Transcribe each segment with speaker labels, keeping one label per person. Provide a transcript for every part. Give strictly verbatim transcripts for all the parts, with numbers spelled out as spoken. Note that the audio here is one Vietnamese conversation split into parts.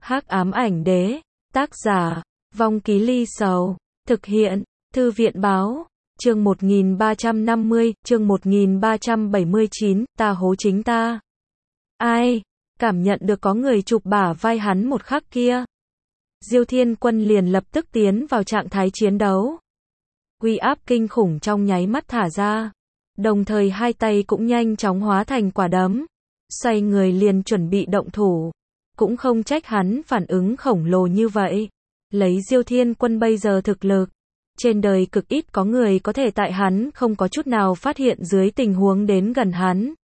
Speaker 1: Hắc ám ảnh đế, tác giả, Vong Ký Ly Sầu, thực hiện, Thư viện báo, chương một nghìn ba trăm năm mươi, chương một nghìn ba trăm bảy mươi chín, ta hố chính ta. Ai? Cảm nhận được có người chụp bả vai hắn một khắc kia. Diêu Thiên Quân liền lập tức tiến vào trạng thái chiến đấu. Uy áp kinh khủng trong nháy mắt thả ra. Đồng thời hai tay cũng nhanh chóng hóa thành quả đấm. Xoay người liền chuẩn bị động thủ. Cũng không trách hắn phản ứng khổng lồ như vậy. Lấy Diêu Thiên Quân bây giờ thực lực. Trên đời cực ít có người có thể tại hắn không có chút nào phát hiện dưới tình huống đến gần hắn.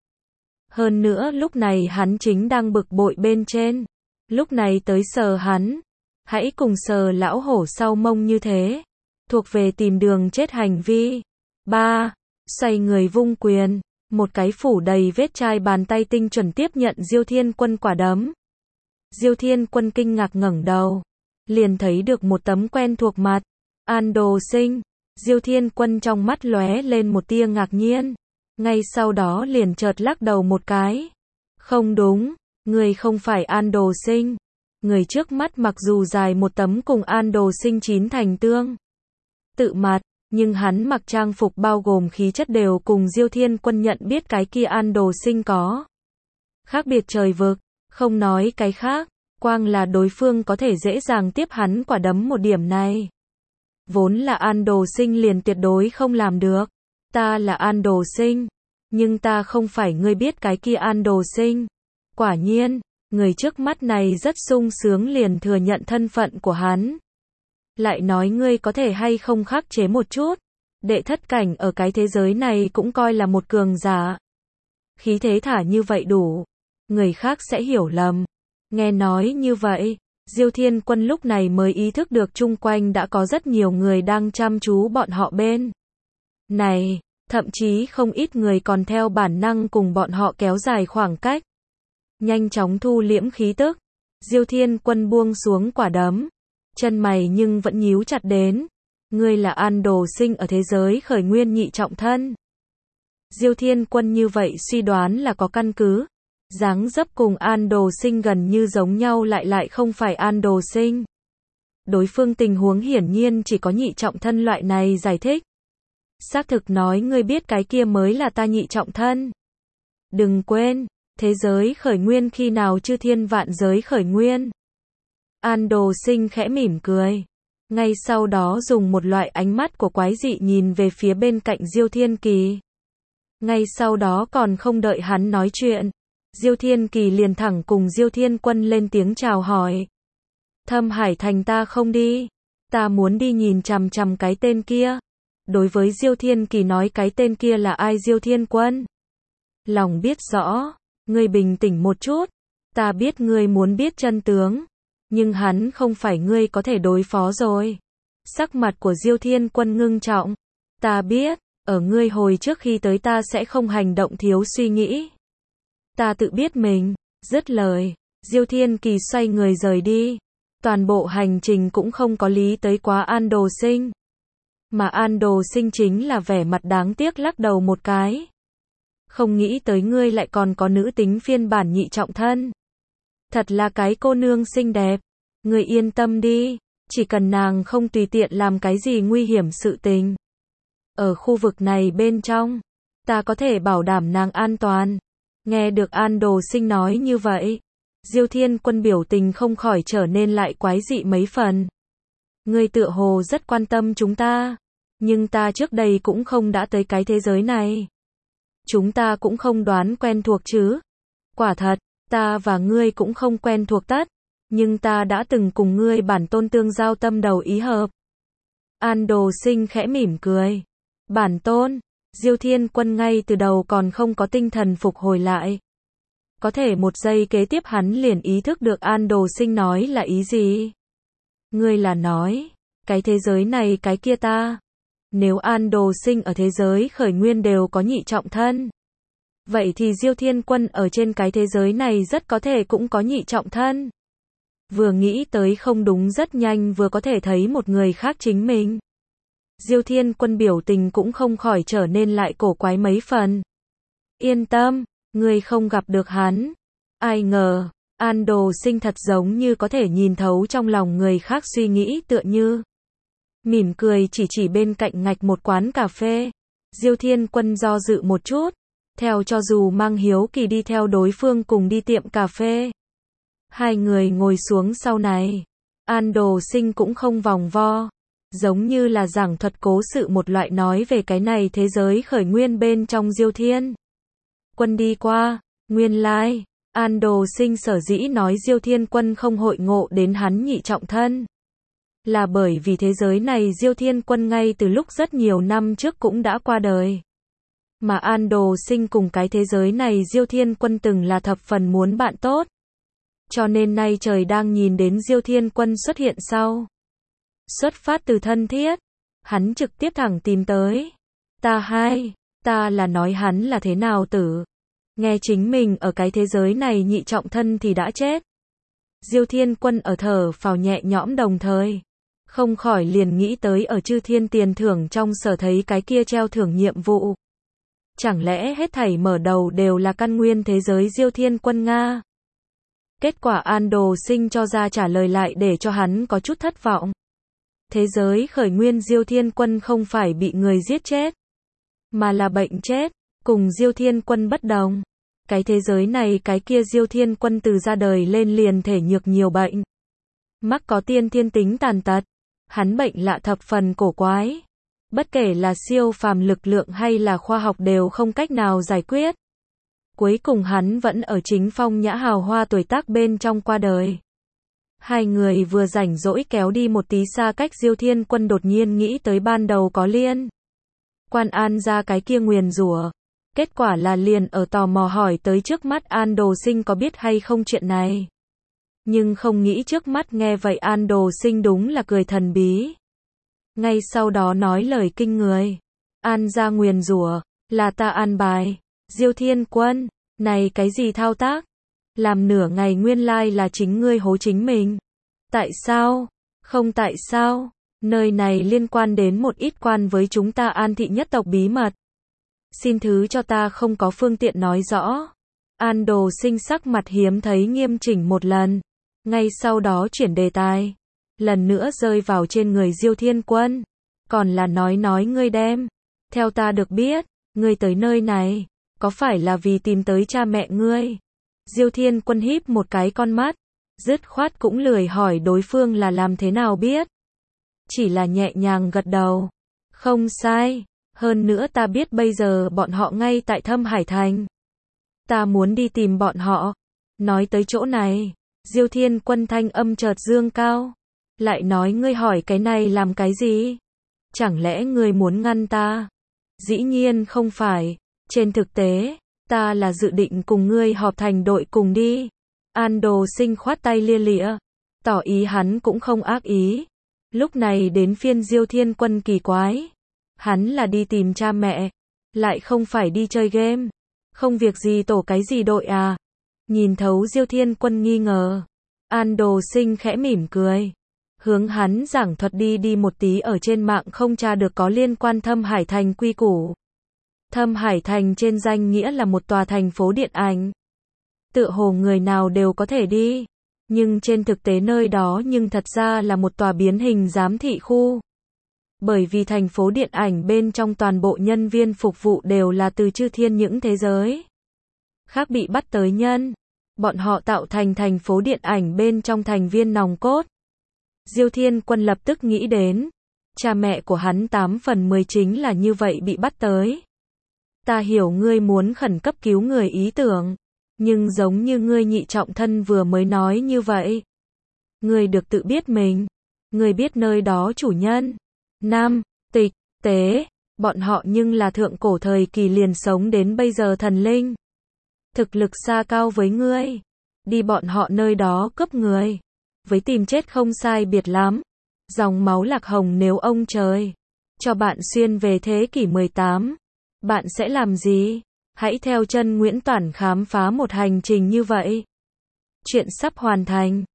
Speaker 1: Hơn nữa lúc này hắn chính đang bực bội bên trên. Lúc này tới sờ hắn. Hãy cùng sờ lão hổ sau mông như thế. Thuộc về tìm đường chết hành vi. ba. Xoay người vung quyền. Một cái phủ đầy vết chai bàn tay tinh chuẩn tiếp nhận Diêu Thiên Quân quả đấm. Diêu Thiên Quân kinh ngạc ngẩng đầu. Liền thấy được một tấm quen thuộc mặt. An Đồ Sinh. Diêu Thiên Quân trong mắt lóe lên một tia ngạc nhiên. Ngay sau đó liền chợt lắc đầu một cái. Không đúng, người không phải An Đồ Sinh. Người trước mắt mặc dù dài một tấm cùng An Đồ Sinh chín thành tương tự mặt, nhưng hắn mặc trang phục bao gồm khí chất đều cùng Diêu Thiên Quân nhận biết cái kia An Đồ Sinh có khác biệt trời vực. Không nói cái khác, quang là đối phương có thể dễ dàng tiếp hắn quả đấm một điểm này. Vốn là An Đồ Sinh liền tuyệt đối không làm được. Ta là An Đồ Sinh, nhưng ta không phải ngươi biết cái kia An Đồ Sinh. Quả nhiên, người trước mắt này rất sung sướng liền thừa nhận thân phận của hắn. Lại nói ngươi có thể hay không khắc chế một chút. Đệ thất cảnh ở cái thế giới này cũng coi là một cường giả. Khí thế thả như vậy đủ. Người khác sẽ hiểu lầm. Nghe nói như vậy, Diêu Thiên Quân lúc này mới ý thức được chung quanh đã có rất nhiều người đang chăm chú bọn họ bên này, thậm chí không ít người còn theo bản năng cùng bọn họ kéo dài khoảng cách. Nhanh chóng thu liễm khí tức, Diêu Thiên Quân buông xuống quả đấm, chân mày nhưng vẫn nhíu chặt đến. Ngươi là An Đồ Sinh ở thế giới khởi nguyên nhị trọng thân. Diêu Thiên Quân như vậy suy đoán là có căn cứ. Dáng dấp cùng An Đồ Sinh gần như giống nhau lại lại không phải An Đồ Sinh. Đối phương tình huống hiển nhiên chỉ có nhị trọng thân loại này giải thích. Xác thực nói ngươi biết cái kia mới là ta nhị trọng thân. Đừng quên, thế giới khởi nguyên khi nào chư thiên vạn giới khởi nguyên. An Đồ Sinh khẽ mỉm cười. Ngay sau đó dùng một loại ánh mắt của quái dị nhìn về phía bên cạnh Diêu Thiên Kỳ. Ngay sau đó còn không đợi hắn nói chuyện. Diêu Thiên Kỳ liền thẳng cùng Diêu Thiên Quân lên tiếng chào hỏi. Thâm Hải Thành ta không đi. Ta muốn đi nhìn chằm chằm cái tên kia. Đối với Diêu Thiên Kỳ nói cái tên kia là ai Diêu Thiên Quân. Lòng biết rõ. Ngươi bình tĩnh một chút. Ta biết ngươi muốn biết chân tướng. Nhưng hắn không phải ngươi có thể đối phó rồi. Sắc mặt của Diêu Thiên Quân ngưng trọng. Ta biết, ở ngươi hồi trước khi tới ta sẽ không hành động thiếu suy nghĩ. Ta tự biết mình. Dứt lời, Diêu Thiên Kỳ xoay người rời đi. Toàn bộ hành trình cũng không có lý tới quá An Đồ Sinh. Mà An Đồ Sinh chính là vẻ mặt đáng tiếc lắc đầu một cái. Không nghĩ tới ngươi lại còn có nữ tính phiên bản nhị trọng thân. Thật là cái cô nương xinh đẹp. Ngươi yên tâm đi, chỉ cần nàng không tùy tiện làm cái gì nguy hiểm sự tình. Ở khu vực này bên trong, ta có thể bảo đảm nàng an toàn. Nghe được An Đồ Sinh nói như vậy, Diêu Thiên Quân biểu tình không khỏi trở nên lại quái dị mấy phần. Ngươi tựa hồ rất quan tâm chúng ta, nhưng ta trước đây cũng không đã tới cái thế giới này. Chúng ta cũng không đoán quen thuộc chứ. Quả thật, ta và ngươi cũng không quen thuộc tất, nhưng ta đã từng cùng ngươi bản tôn tương giao tâm đầu ý hợp. An Đồ Sinh khẽ mỉm cười. Bản tôn? Diêu Thiên Quân ngay từ đầu còn không có tinh thần phục hồi lại. Có thể một giây kế tiếp hắn liền ý thức được An Đồ Sinh nói là ý gì. Ngươi là nói, cái thế giới này cái kia ta. Nếu An Đồ Sinh ở thế giới khởi nguyên đều có nhị trọng thân. Vậy thì Diêu Thiên Quân ở trên cái thế giới này rất có thể cũng có nhị trọng thân. Vừa nghĩ tới không đúng rất nhanh vừa có thể thấy một người khác chính mình. Diêu Thiên Quân biểu tình cũng không khỏi trở nên lại cổ quái mấy phần. Yên tâm, ngươi không gặp được hắn. Ai ngờ, An Đồ Sinh thật giống như có thể nhìn thấu trong lòng người khác suy nghĩ tựa như. Mỉm cười chỉ chỉ bên cạnh ngạch một quán cà phê. Diêu Thiên Quân do dự một chút. Theo cho dù mang hiếu kỳ đi theo đối phương cùng đi tiệm cà phê. Hai người ngồi xuống sau này. An Đồ Sinh cũng không vòng vo. Giống như là giảng thuật cố sự một loại nói về cái này thế giới khởi nguyên bên trong Diêu Thiên Quân đi qua. Nguyên lai, like, An Đồ Sinh sở dĩ nói Diêu Thiên Quân không hội ngộ đến hắn nhị trọng thân. Là bởi vì thế giới này Diêu Thiên Quân ngay từ lúc rất nhiều năm trước cũng đã qua đời. Mà An Đồ Sinh cùng cái thế giới này Diêu Thiên Quân từng là thập phần muốn bạn tốt. Cho nên nay trời đang nhìn đến Diêu Thiên Quân xuất hiện sau. Xuất phát từ thân thiết, hắn trực tiếp thẳng tìm tới. Ta hai, ta là nói hắn là thế nào tử. Nghe chính mình ở cái thế giới này nhị trọng thân thì đã chết. Diêu Thiên Quân ở thở phào nhẹ nhõm đồng thời. Không khỏi liền nghĩ tới ở chư thiên tiền thưởng trong sở thấy cái kia treo thưởng nhiệm vụ. Chẳng lẽ hết thảy mở đầu đều là căn nguyên thế giới Diêu Thiên Quân Nga? Kết quả An Đồ Sinh cho ra trả lời lại để cho hắn có chút thất vọng. Thế giới khởi nguyên Diêu Thiên Quân không phải bị người giết chết, mà là bệnh chết, cùng Diêu Thiên Quân bất đồng. Cái thế giới này cái kia Diêu Thiên Quân từ ra đời lên liền thể nhược nhiều bệnh. Mắc có tiên thiên tính tàn tật. Hắn bệnh lạ thập phần cổ quái. Bất kể là siêu phàm lực lượng hay là khoa học đều không cách nào giải quyết. Cuối cùng hắn vẫn ở chính phong nhã hào hoa tuổi tác bên trong qua đời. Hai người vừa rảnh rỗi kéo đi một tí xa cách Diêu Thiên Quân đột nhiên nghĩ tới ban đầu có liên quan An ra cái kia nguyền rủa. Kết quả là liền ở tò mò hỏi tới trước mắt An Đồ Sinh có biết hay không chuyện này. Nhưng không nghĩ trước mắt nghe vậy An Đồ Sinh đúng là cười thần bí. Ngay sau đó nói lời kinh người. An ra nguyền rủa, là ta an bài. Diêu Thiên Quân, này cái gì thao tác? Làm nửa ngày nguyên lai là chính ngươi hố chính mình. Tại sao? Không tại sao? Nơi này liên quan đến một ít quan với chúng ta An thị nhất tộc bí mật. Xin thứ cho ta không có phương tiện nói rõ. An Đồ Sinh sắc mặt hiếm thấy nghiêm chỉnh một lần. Ngay sau đó chuyển đề tài. Lần nữa rơi vào trên người Diêu Thiên Quân. Còn là nói nói ngươi đem. Theo ta được biết, ngươi tới nơi này. Có phải là vì tìm tới cha mẹ ngươi? Diêu Thiên Quân híp một cái con mắt. Dứt khoát cũng lười hỏi đối phương là làm thế nào biết. Chỉ là nhẹ nhàng gật đầu. Không sai. Hơn nữa ta biết bây giờ bọn họ ngay tại Thâm Hải Thành. Ta muốn đi tìm bọn họ. Nói tới chỗ này. Diêu Thiên Quân thanh âm chợt dương cao. Lại nói ngươi hỏi cái này làm cái gì? Chẳng lẽ ngươi muốn ngăn ta? Dĩ nhiên không phải. Trên thực tế, ta là dự định cùng ngươi họp thành đội cùng đi. An Đồ Sinh khoát tay lia lịa. Tỏ ý hắn cũng không ác ý. Lúc này đến phiên Diêu Thiên Quân kỳ quái. Hắn là đi tìm cha mẹ. Lại không phải đi chơi game. Không việc gì tổ cái gì đội à? Nhìn thấu Diêu Thiên Quân nghi ngờ. An Đồ Sinh khẽ mỉm cười. Hướng hắn giảng thuật đi đi một tí ở trên mạng không tra được có liên quan Thâm Hải Thành quy củ. Thâm Hải Thành trên danh nghĩa là một tòa thành phố điện ảnh. Tựa hồ người nào đều có thể đi. Nhưng trên thực tế nơi đó nhưng thật ra là một tòa biến hình giám thị khu. Bởi vì thành phố điện ảnh bên trong toàn bộ nhân viên phục vụ đều là từ chư thiên những thế giới khác bị bắt tới nhân. Bọn họ tạo thành thành phố điện ảnh bên trong thành viên nòng cốt. Diêu Thiên Quân lập tức nghĩ đến. Cha mẹ của hắn tám phần mười chính là như vậy bị bắt tới. Ta hiểu ngươi muốn khẩn cấp cứu người ý tưởng. Nhưng giống như ngươi nhị trọng thân vừa mới nói như vậy. Ngươi được tự biết mình. Ngươi biết nơi đó chủ nhân. Nam, tịch, tế. Bọn họ nhưng là thượng cổ thời kỳ liền sống đến bây giờ thần linh. Thực lực xa cao với ngươi. Đi bọn họ nơi đó cướp người. Với tìm chết không sai biệt lắm. Dòng máu lạc hồng nếu ông trời cho bạn xuyên về thế kỷ mười tám. Bạn sẽ làm gì? Hãy theo chân Nguyễn Toản khám phá một hành trình như vậy. Chuyện sắp hoàn thành.